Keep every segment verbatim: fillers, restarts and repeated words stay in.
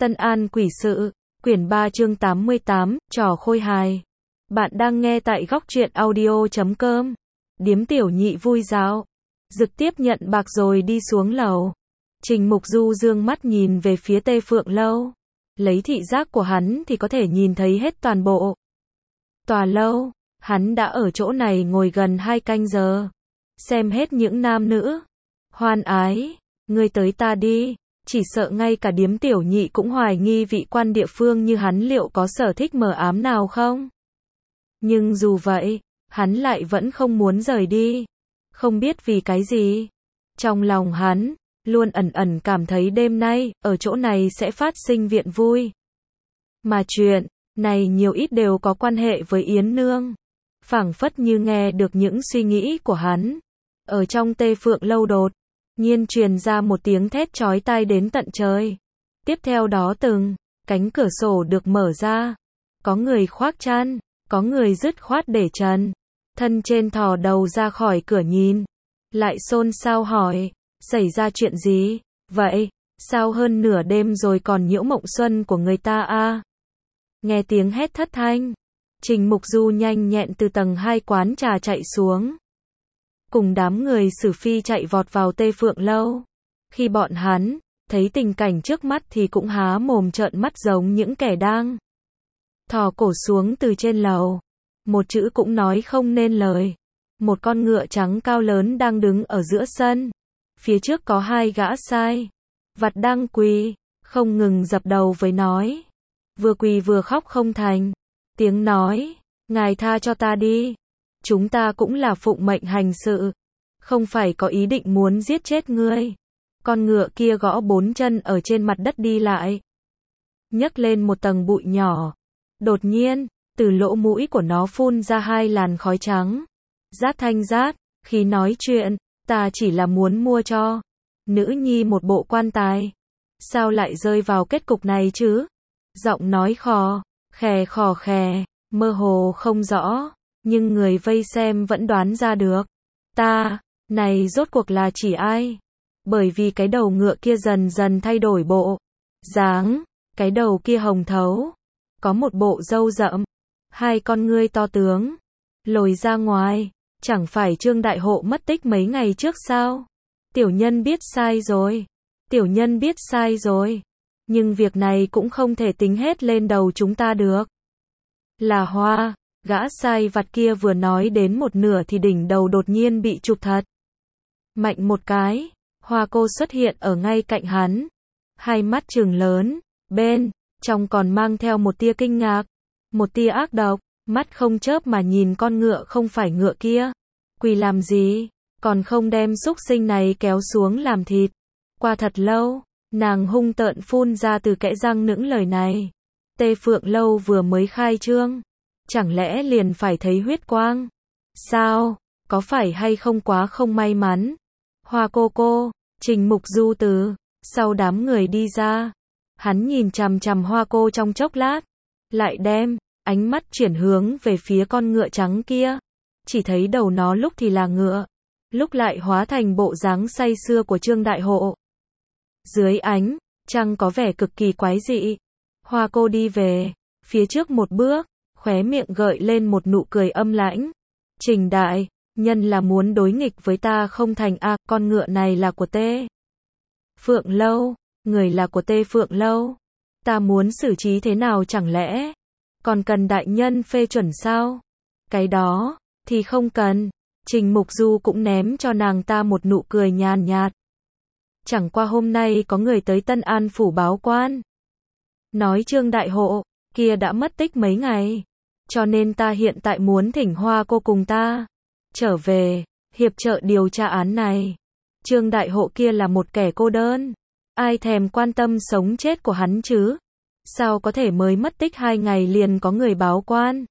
Tân An Quỷ Sự, quyển ba chương tám mươi tám, trò khôi hài. Bạn đang nghe tại góc truyện audio chấm com. Điếm tiểu nhị vui dạo. Dực tiếp nhận bạc rồi đi xuống lầu. Trình Mục Du dương mắt nhìn về phía Tê Phượng Lâu. Lấy thị giác của hắn thì có thể nhìn thấy hết toàn bộ tòa lâu. Hắn đã ở chỗ này ngồi gần hai canh giờ. Xem hết những nam nữ hoan ái. Ngươi tới ta đi. Chỉ sợ ngay cả điếm tiểu nhị cũng hoài nghi vị quan địa phương như hắn liệu có sở thích mờ ám nào không. Nhưng dù vậy, hắn lại vẫn không muốn rời đi. Không biết vì cái gì. Trong lòng hắn, luôn ẩn ẩn cảm thấy đêm nay, ở chỗ này sẽ phát sinh viện vui. Mà chuyện này nhiều ít đều có quan hệ với Yến Nương. Phảng phất như nghe được những suy nghĩ của hắn. Ở trong Tê Phượng Lâu đột nhiên truyền ra một tiếng thét chói tai đến tận trời. Tiếp theo đó từng cánh cửa sổ được mở ra. Có người khoác chăn, có người dứt khoát để trần thân trên thò đầu ra khỏi cửa nhìn. Lại xôn xao hỏi, xảy ra chuyện gì vậy? Sao hơn nửa đêm rồi còn nhiễu mộng xuân của người ta a? À? Nghe tiếng hét thất thanh, Trình Mục Du nhanh nhẹn từ tầng hai quán trà chạy xuống. Cùng đám người Sử Phi chạy vọt vào Tê Phượng Lâu. Khi bọn hắn thấy tình cảnh trước mắt thì cũng há mồm trợn mắt giống những kẻ đang thò cổ xuống từ trên lầu. Một chữ cũng nói không nên lời. Một con ngựa trắng cao lớn đang đứng ở giữa sân. Phía trước có hai gã sai vặt đang quỳ, không ngừng dập đầu với nói. Vừa quỳ vừa khóc không thành tiếng nói, ngài tha cho ta đi. Chúng ta cũng là phụng mệnh hành sự, không phải có ý định muốn giết chết ngươi. Con ngựa kia gõ bốn chân ở trên mặt đất đi lại, nhấc lên một tầng bụi nhỏ. Đột nhiên, từ lỗ mũi của nó phun ra hai làn khói trắng. Rát thanh rát, khi nói chuyện, ta chỉ là muốn mua cho nữ nhi một bộ quan tài. Sao lại rơi vào kết cục này chứ? Giọng nói khò, khè khò khè, mơ hồ không rõ. Nhưng người vây xem vẫn đoán ra được. Ta, này rốt cuộc là chỉ ai? Bởi vì cái đầu ngựa kia dần dần thay đổi bộ dáng, cái đầu kia hồng thấu, có một bộ râu rậm, hai con ngươi to tướng, lồi ra ngoài. Chẳng phải Trương Đại Hộ mất tích mấy ngày trước sao? Tiểu nhân biết sai rồi. Tiểu nhân biết sai rồi. Nhưng việc này cũng không thể tính hết lên đầu chúng ta được. Là Hoa. Gã sai vặt kia vừa nói đến một nửa thì đỉnh đầu đột nhiên bị chụp thật mạnh một cái. Hoa cô xuất hiện ở ngay cạnh hắn. Hai mắt trừng lớn, bên trong còn mang theo một tia kinh ngạc, một tia ác độc, mắt không chớp mà nhìn con ngựa không phải ngựa kia. Quỳ làm gì, còn không đem xúc sinh này kéo xuống làm thịt. Qua thật lâu, nàng hung tợn phun ra từ kẽ răng những lời này. Tê Phượng Lâu vừa mới khai trương, chẳng lẽ liền phải thấy huyết quang? Sao, có phải hay không quá không may mắn? Hoa cô cô, Trình Mục Du từ sau đám người đi ra. Hắn nhìn chằm chằm Hoa cô trong chốc lát, lại đem ánh mắt chuyển hướng về phía con ngựa trắng kia. Chỉ thấy đầu nó lúc thì là ngựa, lúc lại hóa thành bộ dáng say sưa của Trương Đại Hộ. Dưới ánh trăng có vẻ cực kỳ quái dị. Hoa cô đi về phía trước một bước, khóe miệng gợi lên một nụ cười âm lãnh. Trình đại nhân là muốn đối nghịch với ta không thành a? À, con ngựa này là của Tê Phượng Lâu, người là của Tê Phượng Lâu. Ta muốn xử trí thế nào chẳng lẽ còn cần đại nhân phê chuẩn sao? Cái đó thì không cần. Trình Mục Du cũng ném cho nàng ta một nụ cười nhàn nhạt. Chẳng qua hôm nay có người tới Tân An phủ báo quan, nói Trương Đại Hộ kia đã mất tích mấy ngày, cho nên ta hiện tại muốn thỉnh Hoa cô cùng ta trở về hiệp trợ điều tra án này. Trương Đại Hộ kia là một kẻ cô đơn, ai thèm quan tâm sống chết của hắn chứ? Sao có thể mới mất tích hai ngày liền có người báo quan?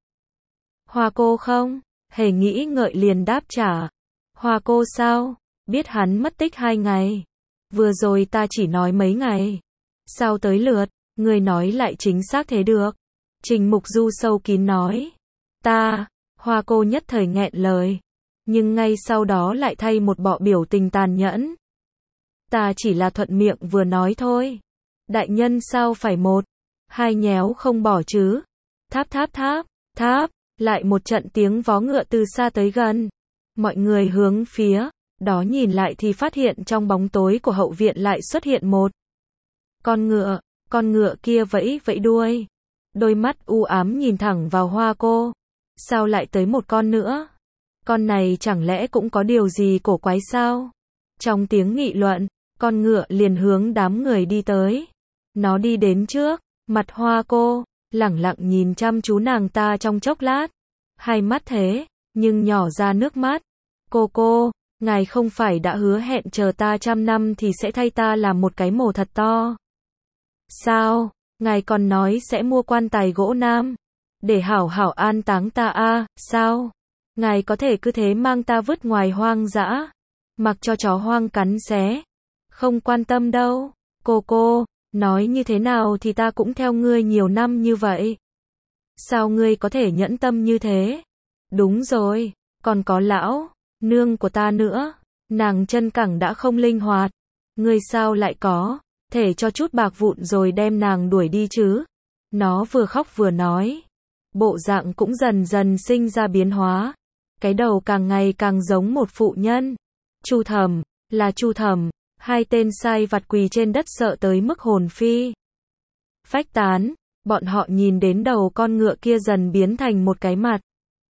Hoa cô không hề nghĩ ngợi liền đáp trả. Hoa cô sao biết hắn mất tích hai ngày? Vừa rồi ta chỉ nói mấy ngày, sao tới lượt người nói lại chính xác thế được? Trình Mục Du sâu kín nói. Ta, Hoa cô nhất thời nghẹn lời, nhưng ngay sau đó lại thay một bộ biểu tình tàn nhẫn. Ta chỉ là thuận miệng vừa nói thôi. Đại nhân sao phải một, hai nhéo không bỏ chứ? Tháp tháp tháp, tháp, lại một trận tiếng vó ngựa từ xa tới gần. Mọi người hướng phía đó nhìn lại thì phát hiện trong bóng tối của hậu viện lại xuất hiện một con ngựa, con ngựa kia vẫy vẫy đuôi. Đôi mắt u ám nhìn thẳng vào Hoa Cô. Sao lại tới một con nữa? Con này chẳng lẽ cũng có điều gì cổ quái sao? Trong tiếng nghị luận, con ngựa liền hướng đám người đi tới. Nó đi đến trước, mặt Hoa Cô, lẳng lặng nhìn chăm chú nàng ta trong chốc lát. Hai mắt thế, nhưng nhỏ ra nước mắt. Cô cô, ngài không phải đã hứa hẹn chờ ta trăm năm thì sẽ thay ta làm một cái mồ thật to. Sao, ngài còn nói sẽ mua quan tài gỗ nam, để hảo hảo an táng ta à, sao? Ngài có thể cứ thế mang ta vứt ngoài hoang dã, mặc cho chó hoang cắn xé. Không quan tâm đâu, cô cô, nói như thế nào thì ta cũng theo ngươi nhiều năm như vậy. Sao ngươi có thể nhẫn tâm như thế? Đúng rồi, còn có lão nương của ta nữa, nàng chân cẳng đã không linh hoạt. Ngươi sao lại có thể cho chút bạc vụn rồi đem nàng đuổi đi chứ? Nó vừa khóc vừa nói. Bộ dạng cũng dần dần sinh ra biến hóa. Cái đầu càng ngày càng giống một phụ nhân. Chu Thẩm, là Chu Thẩm. Hai tên sai vặt quỳ trên đất sợ tới mức hồn phi phách tán. Bọn họ nhìn đến đầu con ngựa kia dần biến thành một cái mặt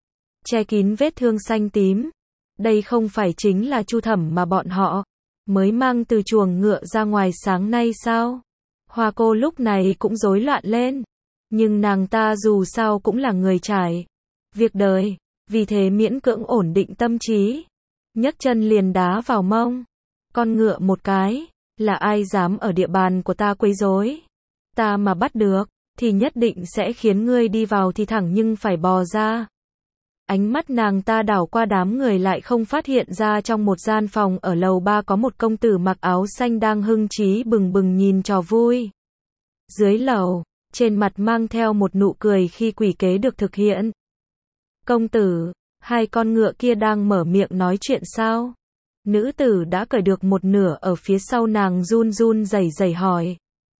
che kín vết thương xanh tím. Đây không phải chính là Chu Thẩm mà bọn họ mới mang từ chuồng ngựa ra ngoài sáng nay sao? Hoa Cô lúc này cũng rối loạn lên. Nhưng nàng ta dù sao cũng là người trải việc đời, vì thế miễn cưỡng ổn định tâm trí. Nhấc chân liền đá vào mông con ngựa một cái. Là ai dám ở địa bàn của ta quấy rối? Ta mà bắt được thì nhất định sẽ khiến ngươi đi vào thì thẳng nhưng phải bò ra. Ánh mắt nàng ta đảo qua đám người lại không phát hiện ra trong một gian phòng ở lầu ba có một công tử mặc áo xanh đang hưng trí bừng bừng nhìn trò vui. Dưới lầu, trên mặt mang theo một nụ cười khi quỷ kế được thực hiện. Công tử, hai con ngựa kia đang mở miệng nói chuyện sao? Nữ tử đã cởi được một nửa ở phía sau nàng run run rẩy rẩy hỏi.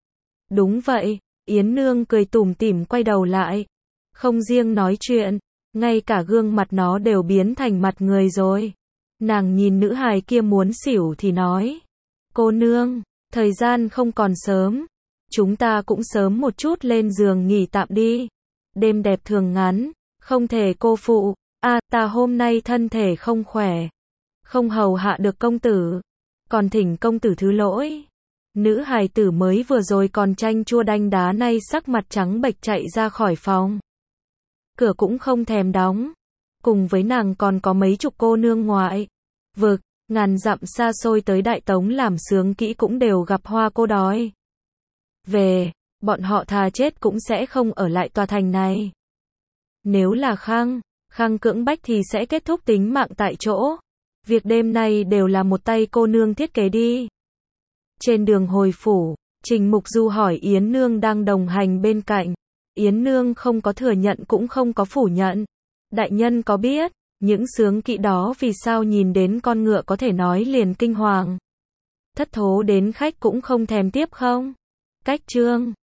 Đúng vậy, Yến Nương cười tủm tỉm quay đầu lại. Không riêng nói chuyện, ngay cả gương mặt nó đều biến thành mặt người rồi. Nàng nhìn nữ hài kia muốn xỉu thì nói. Cô nương, thời gian không còn sớm. Chúng ta cũng sớm một chút lên giường nghỉ tạm đi. Đêm đẹp thường ngắn, không thể cô phụ. À, ta hôm nay thân thể không khỏe. Không hầu hạ được công tử. Còn thỉnh công tử thứ lỗi. Nữ hài tử mới vừa rồi còn chanh chua đanh đá nay sắc mặt trắng bệch chạy ra khỏi phòng. Cửa cũng không thèm đóng. Cùng với nàng còn có mấy chục cô nương ngoại vực, ngàn dặm xa xôi tới Đại Tống làm sướng kỹ cũng đều gặp Hoa Cô đói về, bọn họ thà chết cũng sẽ không ở lại tòa thành này. Nếu là Khang, Khang cưỡng bách thì sẽ kết thúc tính mạng tại chỗ. Việc đêm nay đều là một tay cô nương thiết kế đi. Trên đường hồi phủ, Trình Mục Du hỏi Yến Nương đang đồng hành bên cạnh. Yến Nương không có thừa nhận cũng không có phủ nhận. Đại nhân có biết, những sướng kỵ đó vì sao nhìn đến con ngựa có thể nói liền kinh hoàng. Thất thố đến khách cũng không thèm tiếp không? Cách chương